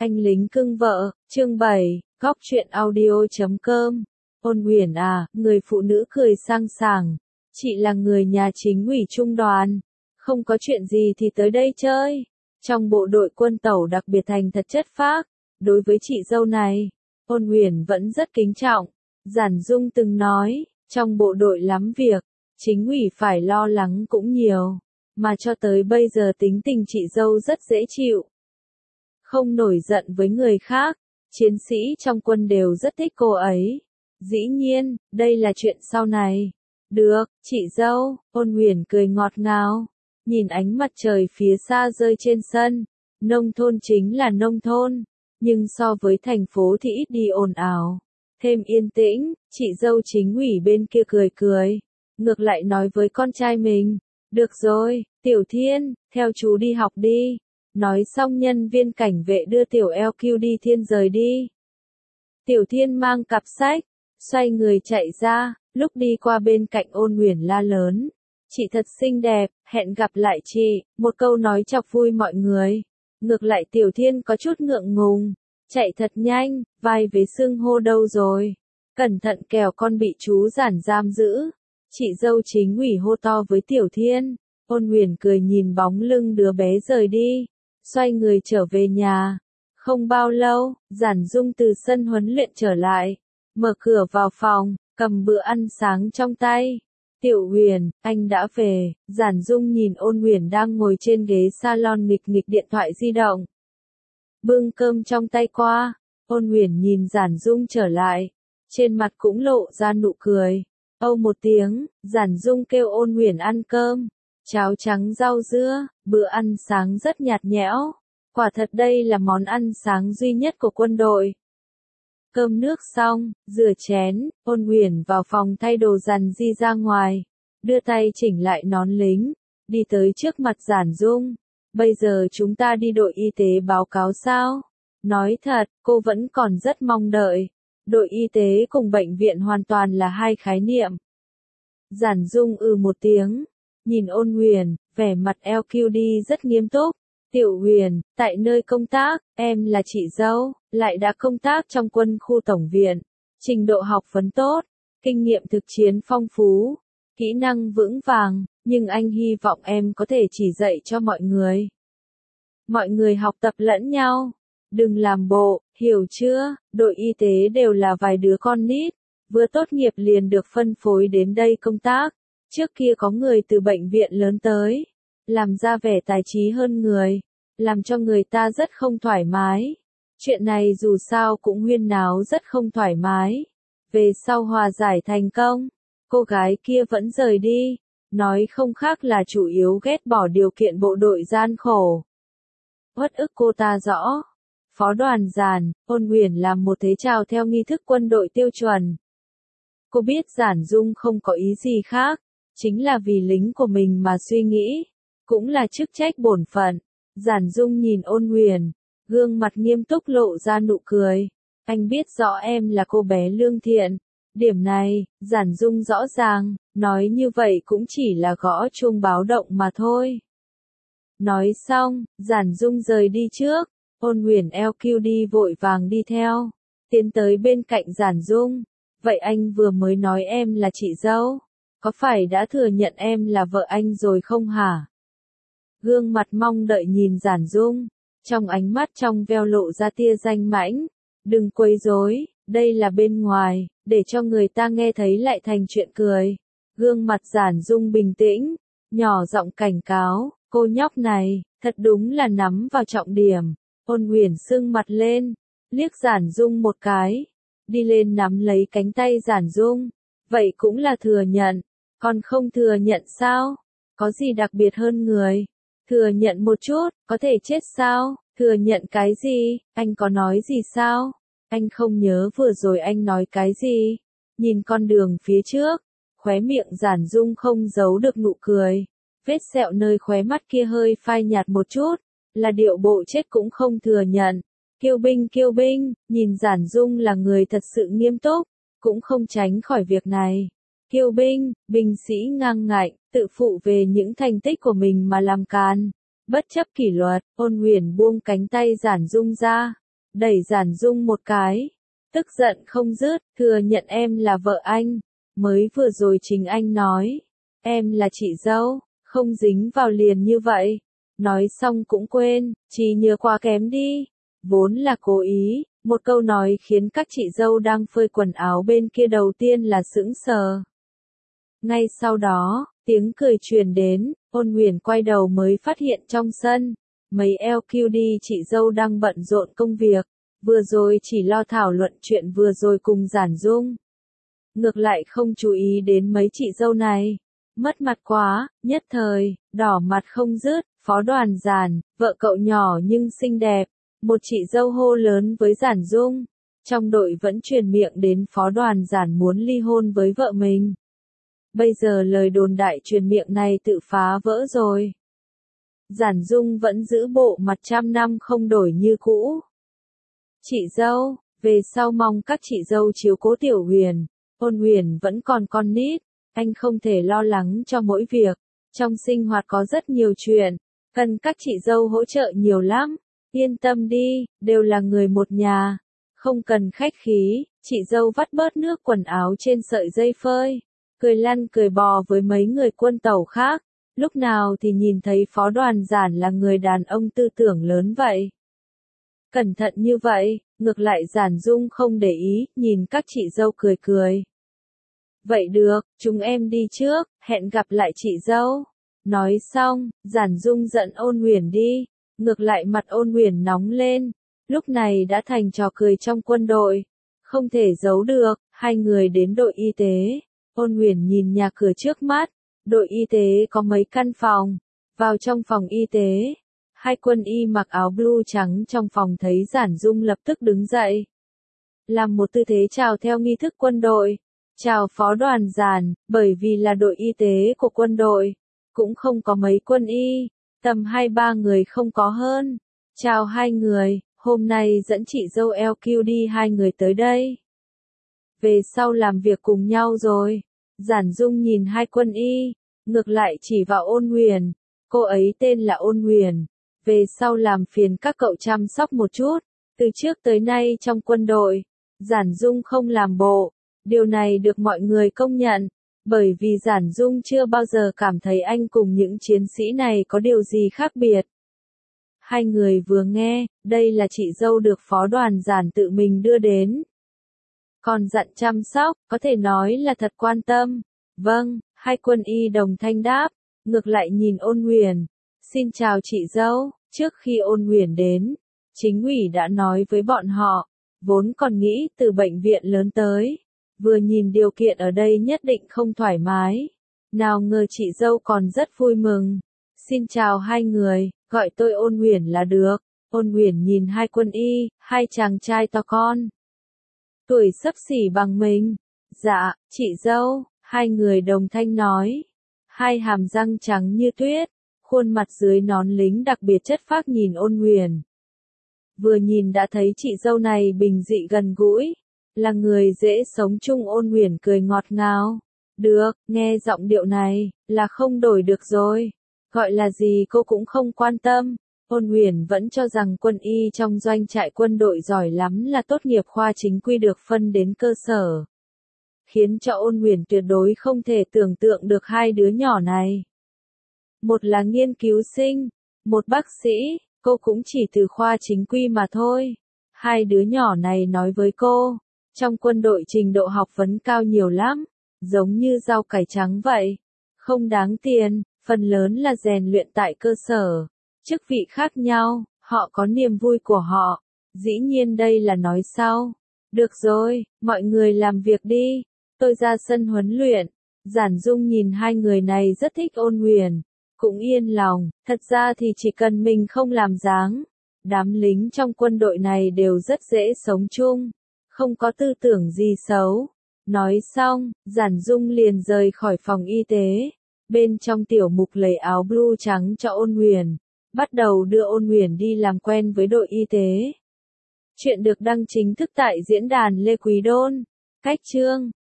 Anh lính cưng vợ, chương 7, góc truyện audio.com. Ôn Uyển à, người phụ nữ cười sang sảng. Chị là người nhà chính ủy trung đoàn. Không có chuyện gì thì tới đây chơi. Trong bộ đội quân tẩu đặc biệt thành thật chất phác. Đối với chị dâu này, Ôn Uyển vẫn rất kính trọng. Giản Dung từng nói, trong bộ đội lắm việc, chính ủy phải lo lắng cũng nhiều. Mà cho tới bây giờ tính tình chị dâu rất dễ chịu. Không nổi giận với người khác, chiến sĩ trong quân đều rất thích cô ấy. Dĩ nhiên, đây là chuyện sau này. Được, chị dâu, Ôn Uyển cười ngọt ngào, nhìn ánh mặt trời phía xa rơi trên sân. Nông thôn chính là nông thôn, nhưng so với thành phố thì ít đi ồn ào, thêm yên tĩnh. Chị dâu chính ủy bên kia cười cười, ngược lại nói với con trai mình, được rồi, Tiểu Thiên, theo chú đi học đi. Nói xong nhân viên cảnh vệ đưa Tiểu LQ đi Thiên rời đi. Tiểu Thiên mang cặp sách, xoay người chạy ra, lúc đi qua bên cạnh Ôn Uyển la lớn. Chị thật xinh đẹp, hẹn gặp lại chị, một câu nói chọc vui mọi người. Ngược lại Tiểu Thiên có chút ngượng ngùng, chạy thật nhanh, vai vế xương hô đâu rồi. Cẩn thận kẻo con bị chú Giản giam giữ. Chị dâu chính ủy hô to với Tiểu Thiên. Ôn Uyển cười nhìn bóng lưng đứa bé rời đi, xoay người trở về nhà. Không bao lâu, Giản Dung từ sân huấn luyện trở lại, mở cửa vào phòng, cầm bữa ăn sáng trong tay. Tiểu Uyển, anh đã về. Giản Dung nhìn Ôn Uyển đang ngồi trên ghế salon nghịch nghịch điện thoại di động, bưng cơm trong tay qua. Ôn Uyển nhìn Giản Dung trở lại, trên mặt cũng lộ ra nụ cười. Âu một tiếng, Giản Dung kêu Ôn Uyển ăn cơm. Cháo trắng rau dưa, bữa ăn sáng rất nhạt nhẽo. Quả thật đây là món ăn sáng duy nhất của quân đội. Cơm nước xong, rửa chén, Ôn Uyển vào phòng thay đồ dằn di ra ngoài, đưa tay chỉnh lại nón lính, đi tới trước mặt Giản Dung. Bây giờ chúng ta đi đội y tế báo cáo sao? Nói thật, cô vẫn còn rất mong đợi. Đội y tế cùng bệnh viện hoàn toàn là hai khái niệm. Giản Dung một tiếng, nhìn Ôn Uyển, vẻ mặt LQD rất nghiêm túc. Tiểu Uyển, tại nơi công tác, em là chị dâu, lại đã công tác trong quân khu tổng viện, trình độ học vấn tốt, kinh nghiệm thực chiến phong phú, kỹ năng vững vàng, nhưng anh hy vọng em có thể chỉ dạy cho mọi người. Mọi người học tập lẫn nhau, đừng làm bộ, hiểu chưa? Đội y tế đều là vài đứa con nít, vừa tốt nghiệp liền được phân phối đến đây công tác. Trước kia có người từ bệnh viện lớn tới, làm ra vẻ tài trí hơn người, làm cho người ta rất không thoải mái. Chuyện này dù sao cũng huyên náo rất không thoải mái. Về sau hòa giải thành công, cô gái kia vẫn rời đi, nói không khác là chủ yếu ghét bỏ điều kiện bộ đội gian khổ. Uất ức cô ta rõ. Phó đoàn Giản, Ôn Uyển làm một thế chào theo nghi thức quân đội tiêu chuẩn. Cô biết Giản Dung không có ý gì khác, chính là vì lính của mình mà suy nghĩ, cũng là chức trách bổn phận. Giản Dung nhìn Ôn Uyển, gương mặt nghiêm túc lộ ra nụ cười. Anh biết rõ em là cô bé lương thiện. Điểm này, Giản Dung rõ ràng, nói như vậy cũng chỉ là gõ chuông báo động mà thôi. Nói xong, Giản Dung rời đi trước. Ôn Uyển LQD vội vàng đi theo, tiến tới bên cạnh Giản Dung. Vậy anh vừa mới nói em là chị dâu, có phải đã thừa nhận em là vợ anh rồi không hả? Gương mặt mong đợi nhìn Giản Dung, trong ánh mắt trong veo lộ ra tia danh mãnh. Đừng quấy rối, đây là bên ngoài, để cho người ta nghe thấy lại thành chuyện cười. Gương mặt Giản Dung bình tĩnh, nhỏ giọng cảnh cáo, cô nhóc này, thật đúng là nắm vào trọng điểm. Ôn Uyển sưng mặt lên, liếc Giản Dung một cái, đi lên nắm lấy cánh tay Giản Dung. Vậy cũng là thừa nhận, còn không thừa nhận sao? Có gì đặc biệt hơn người? Thừa nhận một chút, có thể chết sao? Thừa nhận cái gì? Anh có nói gì sao? Anh không nhớ vừa rồi anh nói cái gì? Nhìn con đường phía trước, khóe miệng Giản Dung không giấu được nụ cười. Vết sẹo nơi khóe mắt kia hơi phai nhạt một chút, là điệu bộ chết cũng không thừa nhận. Kiêu binh, nhìn Giản Dung là người thật sự nghiêm túc, cũng không tránh khỏi việc này. Kiêu binh, binh sĩ ngang ngạnh, tự phụ về những thành tích của mình mà làm càn. Bất chấp kỷ luật, Ôn Uyển buông cánh tay Giản Dung ra, đẩy Giản Dung một cái, tức giận không dứt, thừa nhận em là vợ anh, mới vừa rồi chính anh nói, em là chị dâu, không dính vào liền như vậy. Nói xong cũng quên, trí nhớ quá kém đi, vốn là cố ý, một câu nói khiến các chị dâu đang phơi quần áo bên kia đầu tiên là sững sờ. Ngay sau đó, tiếng cười truyền đến, Ôn Nguyền quay đầu mới phát hiện trong sân, mấy LQD chị dâu đang bận rộn công việc, vừa rồi chỉ lo thảo luận chuyện vừa rồi cùng Giản Dung. Ngược lại không chú ý đến mấy chị dâu này. Mất mặt quá, nhất thời, đỏ mặt không dứt, Phó Đoàn Giản, vợ cậu nhỏ nhưng xinh đẹp. Một chị dâu hô lớn với Giản Dung. Trong đội vẫn truyền miệng đến Phó Đoàn Giản muốn ly hôn với vợ mình. Bây giờ lời đồn đại truyền miệng này tự phá vỡ rồi. Giản Dung vẫn giữ bộ mặt trăm năm không đổi như cũ. Chị dâu, về sau mong các chị dâu chiếu cố Tiểu Huyền. Ôn Huyền vẫn còn con nít, anh không thể lo lắng cho mỗi việc. Trong sinh hoạt có rất nhiều chuyện, cần các chị dâu hỗ trợ nhiều lắm. Yên tâm đi, đều là người một nhà. Không cần khách khí, chị dâu vắt bớt nước quần áo trên sợi dây phơi. Cười lăn cười bò với mấy người quân tẩu khác. Lúc nào thì nhìn thấy Phó Đoàn Giản là người đàn ông tư tưởng lớn vậy. Cẩn thận như vậy, ngược lại Giản Dung không để ý, nhìn các chị dâu cười cười. Vậy được, chúng em đi trước, hẹn gặp lại chị dâu. Nói xong, Giản Dung dẫn Ôn Nguyền đi, ngược lại mặt Ôn Nguyền nóng lên. Lúc này đã thành trò cười trong quân đội. Không thể giấu được, hai người đến đội y tế. Ôn Nguyền nhìn nhà cửa trước mắt, đội y tế có mấy căn phòng. Vào trong phòng y tế, hai quân y mặc áo blue trắng trong phòng thấy Giản Dung lập tức đứng dậy. Làm một tư thế chào theo nghi thức quân đội. Chào Phó Đoàn Giản, bởi vì là đội y tế của quân đội. Cũng không có mấy quân y, tầm 2-3 người không có hơn. Chào hai người, hôm nay dẫn chị dâu LQD hai người tới đây. Về sau làm việc cùng nhau rồi. Giản Dung nhìn hai quân y, ngược lại chỉ vào Ôn Nguyền. Cô ấy tên là Ôn Nguyền. Về sau làm phiền các cậu chăm sóc một chút. Từ trước tới nay trong quân đội, Giản Dung không làm bộ. Điều này được mọi người công nhận. Bởi vì Giản Dung chưa bao giờ cảm thấy anh cùng những chiến sĩ này có điều gì khác biệt. Hai người vừa nghe, đây là chị dâu được Phó Đoàn Giản tự mình đưa đến. Còn dặn chăm sóc, có thể nói là thật quan tâm. Vâng, hai quân y đồng thanh đáp, ngược lại nhìn Ôn Nguyền. Xin chào chị dâu, trước khi Ôn Nguyền đến, chính ủy đã nói với bọn họ, vốn còn nghĩ từ bệnh viện lớn tới. Vừa nhìn điều kiện ở đây nhất định không thoải mái. Nào ngờ chị dâu còn rất vui mừng. Xin chào hai người, gọi tôi Ôn Nguyền là được. Ôn Nguyền nhìn hai quân y, hai chàng trai to con. Tuổi xấp xỉ bằng mình. Dạ, chị dâu, hai người đồng thanh nói. Hai hàm răng trắng như tuyết, khuôn mặt dưới nón lính đặc biệt chất phác nhìn Ôn Nguyền. Vừa nhìn đã thấy chị dâu này bình dị gần gũi. Là người dễ sống chung. Ôn Nguyền cười ngọt ngào. Được, nghe giọng điệu này, là không đổi được rồi. Gọi là gì cô cũng không quan tâm. Ôn Nguyền vẫn cho rằng quân y trong doanh trại quân đội giỏi lắm là tốt nghiệp khoa chính quy được phân đến cơ sở. Khiến cho Ôn Nguyền tuyệt đối không thể tưởng tượng được hai đứa nhỏ này. Một là nghiên cứu sinh, một bác sĩ, cô cũng chỉ từ khoa chính quy mà thôi. Hai đứa nhỏ này nói với cô. Trong quân đội trình độ học vấn cao nhiều lắm, giống như rau cải trắng vậy. Không đáng tiền, phần lớn là rèn luyện tại cơ sở. Chức vị khác nhau, họ có niềm vui của họ. Dĩ nhiên đây là nói sau. Được rồi, mọi người làm việc đi. Tôi ra sân huấn luyện. Giản Dung nhìn hai người này rất thích Ôn Nguyền. Cũng yên lòng, thật ra thì chỉ cần mình không làm dáng. Đám lính trong quân đội này đều rất dễ sống chung. Không có tư tưởng gì xấu. Nói xong, Giản Dung liền rời khỏi phòng y tế. Bên trong tiểu mục lấy áo blue trắng cho Ôn Nguyền. Bắt đầu đưa Ôn Nguyền đi làm quen với đội y tế. Chuyện được đăng chính thức tại diễn đàn Lê Quý Đôn. Cách chương